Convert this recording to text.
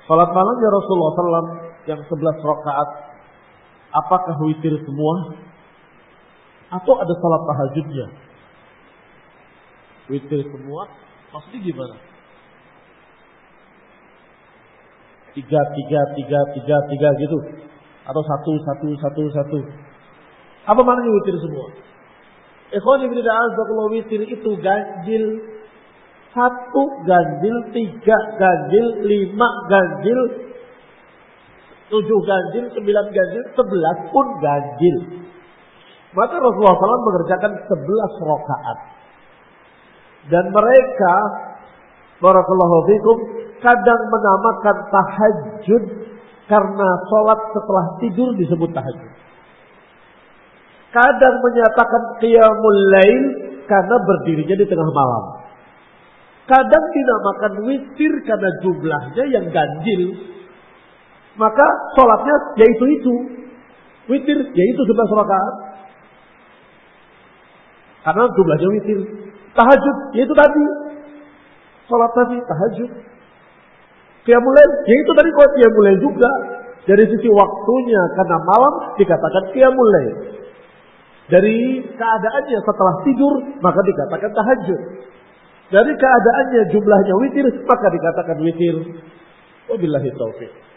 Salat malamnya Rasulullah SAW yang 11 rakaat, apakah witir semua? Atau ada salat tahajudnya? Witir semua, maksudnya gimana? 3 gitu? Atau 1. Apa maknanya witir semua? Ikhwan ibn a'azakullah, witir itu ganjil. 1 ganjil, 3 ganjil, 5 ganjil, 7 ganjil, 9 ganjil, 11 pun ganjil. Maka Rasulullah SAW mengerjakan 11 rakaat. Dan mereka, barakallahu fikum, kadang menamakan tahajud karena sholat setelah tidur disebut tahajud. Kadang menyatakan qiyamul lail karena berdirinya di tengah malam. Kadang dinamakan witir karena jumlahnya yang ganjil. Maka sholatnya yaitu itu. Witir yaitu 11 rakaat. Karena jumlahnya witir. Tahajud yaitu tadi. Sholat tadi tahajud. Qiyamul lail yaitu tadi kok qiyamul lail juga. Dari sisi waktunya karena malam dikatakan qiyamul lail. Dari keadaannya setelah tidur maka dikatakan tahajud. Dari keadaannya jumlahnya witir maka dikatakan witir. Wabillahi taufiq.